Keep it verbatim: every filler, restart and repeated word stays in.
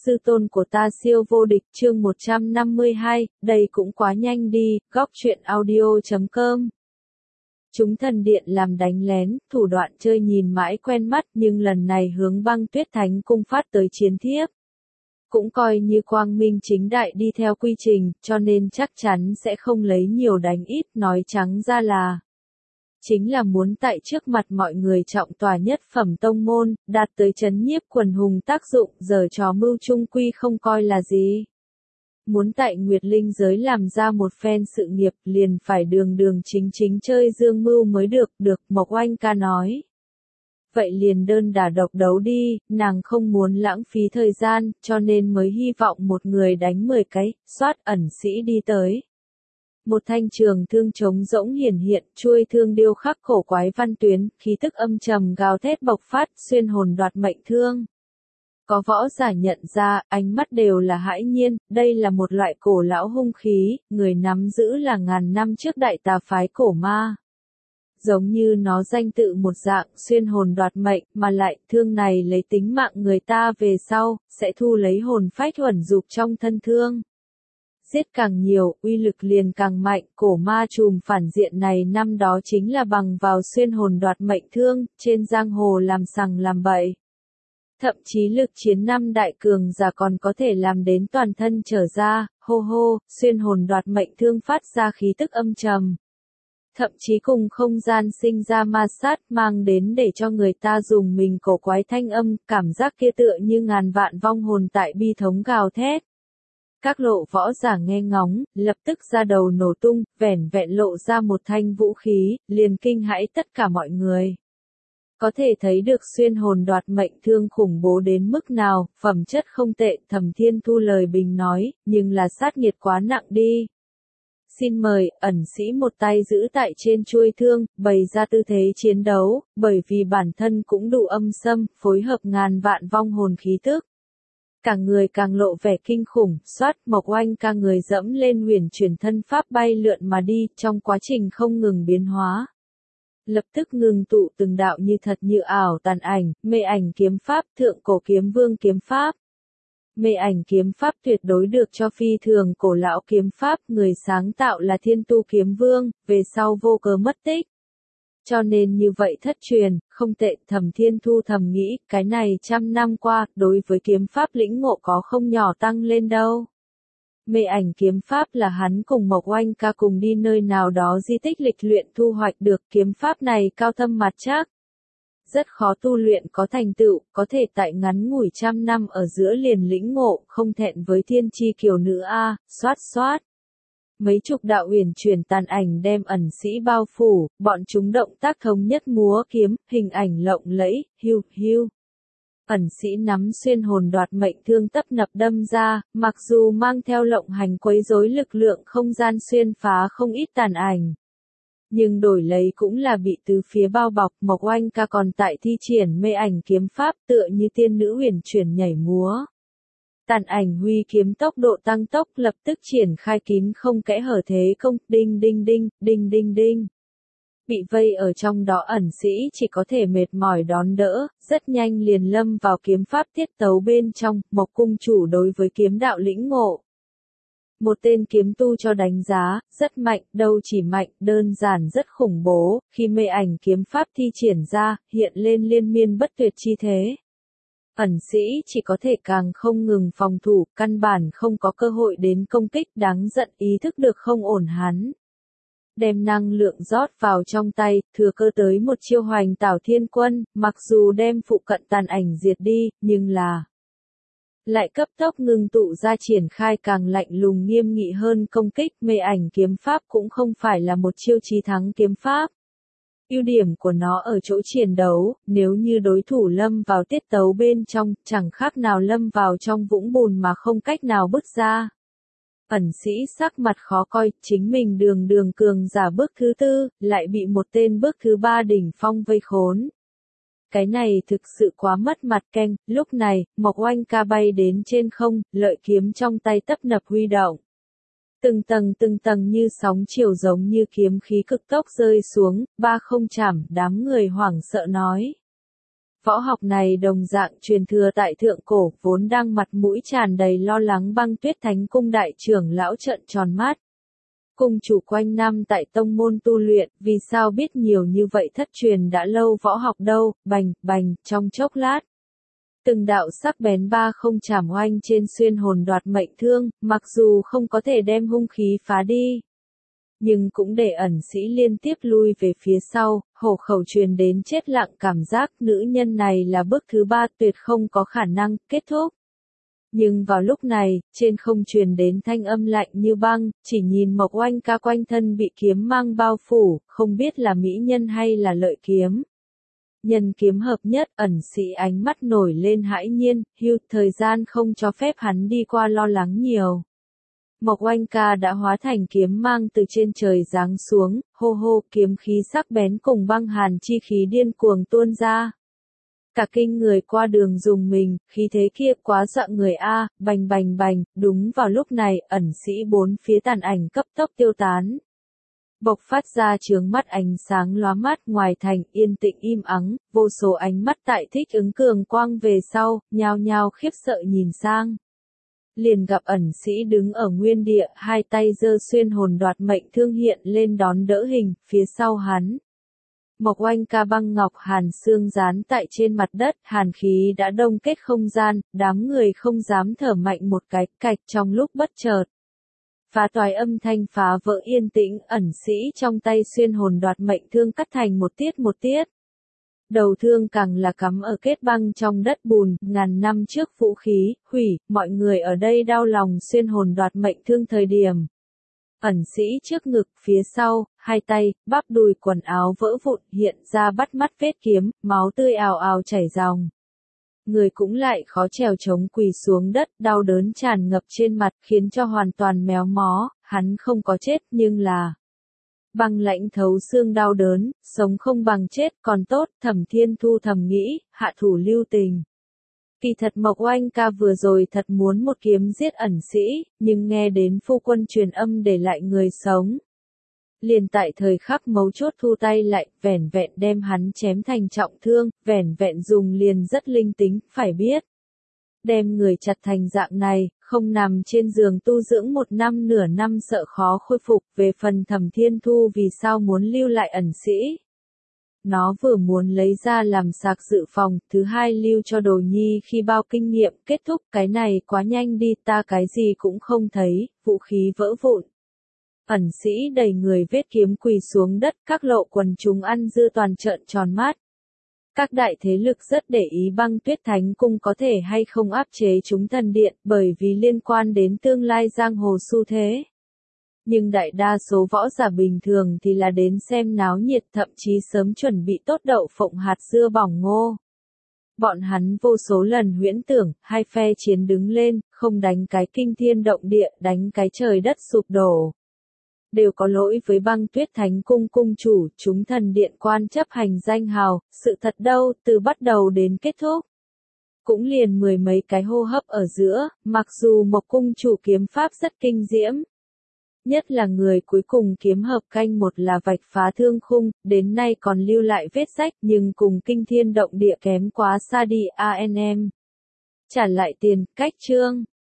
sư tôn của ta siêu vô địch chương một trăm năm mươi hai, đây cũng quá nhanh đi, góc truyện audio chấm com. Chúng thần điện làm đánh lén, thủ đoạn chơi nhìn mãi quen mắt nhưng lần này hướng Băng Tuyết Thánh cung phát tới chiến thiếp. Cũng coi như quang minh chính đại đi theo quy trình, cho nên chắc chắn sẽ không lấy nhiều đánh ít, nói trắng ra là chính là muốn tại trước mặt mọi người trọng tòa nhất phẩm tông môn, đạt tới chấn nhiếp quần hùng tác dụng, giờ trò mưu trung quy không coi là gì. Muốn tại Nguyệt Linh giới làm ra một phen sự nghiệp liền phải đường đường chính chính chơi dương mưu mới được, được, Mộc Oanh ca nói. Vậy liền đơn đả độc đấu đi, nàng không muốn lãng phí thời gian, cho nên mới hy vọng một người đánh mười cái, soát ẩn sĩ đi tới. Một thanh trường thương trống rỗng hiển hiện, chuôi thương điêu khắc cổ quái văn tuyến, khí tức âm trầm gào thét bộc phát, xuyên hồn đoạt mệnh thương. Có võ giả nhận ra, ánh mắt đều là hãi nhiên, đây là một loại cổ lão hung khí, người nắm giữ là ngàn năm trước đại tà phái cổ ma. Giống như nó danh tự một dạng, xuyên hồn đoạt mệnh, mà lại, thương này lấy tính mạng người ta về sau, sẽ thu lấy hồn phách huẩn dục trong thân thương. Giết càng nhiều, uy lực liền càng mạnh, cổ ma trùm phản diện này năm đó chính là bằng vào xuyên hồn đoạt mệnh thương, trên giang hồ làm sằng làm bậy. Thậm chí lực chiến năm đại cường giả còn có thể làm đến toàn thân trở ra, hô hô, xuyên hồn đoạt mệnh thương phát ra khí tức âm trầm. Thậm chí cùng không gian sinh ra ma sát mang đến để cho người ta dùng mình cổ quái thanh âm, cảm giác kia tựa như ngàn vạn vong hồn tại bi thống gào thét. Các lộ võ giả nghe ngóng, lập tức ra đầu nổ tung, vẻn vẹn lộ ra một thanh vũ khí, liền kinh hãi tất cả mọi người. Có thể thấy được xuyên hồn đoạt mệnh thương khủng bố đến mức nào, phẩm chất không tệ, Thẩm Thiên Thu lời bình nói, nhưng là sát nghiệt quá nặng đi. Xin mời, ẩn sĩ một tay giữ tại trên chuôi thương, bày ra tư thế chiến đấu, bởi vì bản thân cũng đủ âm xâm, phối hợp ngàn vạn vong hồn khí tức. Cả người càng lộ vẻ kinh khủng, xoát, Mộc Oanh ca người dẫm lên huyền chuyển thân pháp bay lượn mà đi, trong quá trình không ngừng biến hóa. Lập tức ngừng tụ từng đạo như thật như ảo tàn ảnh, mê ảnh kiếm pháp, thượng cổ kiếm vương kiếm pháp. Mê ảnh kiếm pháp tuyệt đối được cho phi thường cổ lão kiếm pháp, người sáng tạo là Thiên Tu kiếm vương, về sau vô cớ mất tích. Cho nên như vậy thất truyền, không tệ, Thẩm Thiên Thu thầm nghĩ, cái này trăm năm qua, đối với kiếm pháp lĩnh ngộ có không nhỏ tăng lên đâu. Mê ảnh kiếm pháp là hắn cùng Mộc Oanh ca cùng đi nơi nào đó di tích lịch luyện thu hoạch được, kiếm pháp này cao thâm mặt chắc. Rất khó tu luyện có thành tựu, có thể tại ngắn ngủi trăm năm ở giữa liền lĩnh ngộ, không thẹn với thiên chi kiều nữ a, xoát xoát. Mấy chục đạo huyền chuyển tàn ảnh đem ẩn sĩ bao phủ, bọn chúng động tác thống nhất múa kiếm, hình ảnh lộng lẫy, hiu hiu. Ẩn sĩ nắm xuyên hồn đoạt mệnh thương tấp nập đâm ra, mặc dù mang theo lộng hành quấy rối lực lượng không gian xuyên phá không ít tàn ảnh. Nhưng đổi lấy cũng là bị từ phía bao bọc, Mộc Oanh ca còn tại thi triển mê ảnh kiếm pháp tựa như tiên nữ huyền chuyển nhảy múa. Tàn ảnh huy kiếm tốc độ tăng tốc lập tức triển khai kín không kẽ hở thế công, đinh đinh đinh, đinh đinh đinh. Bị vây ở trong đó ẩn sĩ chỉ có thể mệt mỏi đón đỡ, rất nhanh liền lâm vào kiếm pháp tiết tấu bên trong, Mộc cung chủ đối với kiếm đạo lĩnh ngộ. Một tên kiếm tu cho đánh giá, rất mạnh, đâu chỉ mạnh, đơn giản rất khủng bố, khi mê ảnh kiếm pháp thi triển ra, hiện lên liên miên bất tuyệt chi thế. Ẩn sĩ chỉ có thể càng không ngừng phòng thủ, căn bản không có cơ hội đến công kích, đáng giận ý thức được không ổn hắn. Đem năng lượng rót vào trong tay, thừa cơ tới một chiêu hoành tảo thiên quân, mặc dù đem phụ cận tàn ảnh diệt đi, nhưng là lại cấp tốc ngừng tụ ra triển khai càng lạnh lùng nghiêm nghị hơn công kích, mê ảnh kiếm pháp cũng không phải là một chiêu chí thắng kiếm pháp. Ưu điểm của nó ở chỗ chiến đấu, nếu như đối thủ lâm vào tiết tấu bên trong, chẳng khác nào lâm vào trong vũng bùn mà không cách nào bước ra. Ẩn sĩ sắc mặt khó coi, chính mình đường đường cường giả bước thứ tư, lại bị một tên bước thứ ba đỉnh phong vây khốn. Cái này thực sự quá mất mặt keng, lúc này, Mộc Oanh ca bay đến trên không, lợi kiếm trong tay tấp nập huy động. Từng tầng từng tầng như sóng chiều giống như kiếm khí cực tốc rơi xuống, ba không chảm, đám người hoảng sợ nói. Võ học này đồng dạng truyền thừa tại thượng cổ, vốn đang mặt mũi tràn đầy lo lắng Băng Tuyết Thánh Cung đại trưởng lão trợn tròn mắt. Cung chủ quanh năm tại tông môn tu luyện, vì sao biết nhiều như vậy, thất truyền đã lâu võ học đâu, bành, bành, trong chốc lát. Từng đạo sắc bén ba không chảm oanh trên xuyên hồn đoạt mệnh thương, mặc dù không có thể đem hung khí phá đi, nhưng cũng để ẩn sĩ liên tiếp lui về phía sau, hổ khẩu truyền đến chết lặng cảm giác nữ nhân này là bước thứ ba tuyệt không có khả năng kết thúc. Nhưng vào lúc này, trên không truyền đến thanh âm lạnh như băng, chỉ nhìn Mộc Oanh ca quanh thân bị kiếm mang bao phủ, không biết là mỹ nhân hay là lợi kiếm. Nhân kiếm hợp nhất, ẩn sĩ ánh mắt nổi lên hãi nhiên, hưu, thời gian không cho phép hắn đi qua lo lắng nhiều. Mộc Oanh ca đã hóa thành kiếm mang từ trên trời giáng xuống, hô hô, kiếm khí sắc bén cùng băng hàn chi khí điên cuồng tuôn ra. Cả kinh người qua đường dùng mình, khí thế kia quá dọa người a, bành bành bành, đúng vào lúc này, ẩn sĩ bốn phía tàn ảnh cấp tốc tiêu tán. Bộc phát ra chướng mắt ánh sáng lóa mắt, ngoài thành yên tĩnh im ắng, vô số ánh mắt tại thích ứng cường quang về sau, nhao nhao khiếp sợ nhìn sang. Liền gặp ẩn sĩ đứng ở nguyên địa, hai tay giơ xuyên hồn đoạt mệnh thương hiện lên đón đỡ hình, phía sau hắn. Mộc Oanh ca băng ngọc hàn xương dán tại trên mặt đất, hàn khí đã đông kết không gian, đám người không dám thở mạnh một cái, cạch trong lúc bất chợt. Phá toái âm thanh phá vỡ yên tĩnh, ẩn sĩ trong tay xuyên hồn đoạt mệnh thương cắt thành một tiết một tiết. Đầu thương càng là cắm ở kết băng trong đất bùn, ngàn năm trước vũ khí, hủy, mọi người ở đây đau lòng xuyên hồn đoạt mệnh thương thời điểm. Ẩn sĩ trước ngực, phía sau, hai tay, bắp đùi quần áo vỡ vụn, hiện ra bắt mắt vết kiếm, máu tươi ào ào chảy ròng. Người cũng lại khó trèo chống quỳ xuống đất, đau đớn tràn ngập trên mặt, khiến cho hoàn toàn méo mó, hắn không có chết, nhưng là băng lãnh thấu xương đau đớn, sống không bằng chết, còn tốt, Thẩm Thiên Thu thầm nghĩ, hạ thủ lưu tình. Kỳ thật Mộc Oanh ca vừa rồi thật muốn một kiếm giết ẩn sĩ, nhưng nghe đến phu quân truyền âm để lại người sống. Liền tại thời khắc mấu chốt thu tay lại, vẻn vẹn đem hắn chém thành trọng thương, vẻn vẹn dùng liền rất linh tính, phải biết. Đem người chặt thành dạng này, không nằm trên giường tu dưỡng một năm nửa năm sợ khó khôi phục, về phần Thẩm Thiên Thu vì sao muốn lưu lại ẩn sĩ. Nó vừa muốn lấy ra làm sạc dự phòng, thứ hai lưu cho đồ nhi khi bao kinh nghiệm, kết thúc cái này quá nhanh đi, ta cái gì cũng không thấy, vũ khí vỡ vụn. Ẩn sĩ đầy người vết kiếm quỳ xuống đất, các lộ quần chúng ăn dưa toàn trợn tròn mắt. Các đại thế lực rất để ý Băng Tuyết Thánh Cung có thể hay không áp chế chúng thần điện, bởi vì liên quan đến tương lai giang hồ xu thế. Nhưng đại đa số võ giả bình thường thì là đến xem náo nhiệt, thậm chí sớm chuẩn bị tốt đậu phộng hạt dưa bỏng ngô. Bọn hắn vô số lần huyễn tưởng, hai phe chiến đứng lên, không đánh cái kinh thiên động địa, đánh cái trời đất sụp đổ. Đều có lỗi với Băng Tuyết Thánh Cung cung chủ, chúng thần điện quan chấp hành danh hào, sự thật đâu, từ bắt đầu đến kết thúc. Cũng liền mười mấy cái hô hấp ở giữa, mặc dù một cung chủ kiếm pháp rất kinh diễm. Nhất là người cuối cùng kiếm hợp canh một là vạch phá thương khung, đến nay còn lưu lại vết rách nhưng cùng kinh thiên động địa kém quá xa đi a en em. Trả lại tiền, cách chương.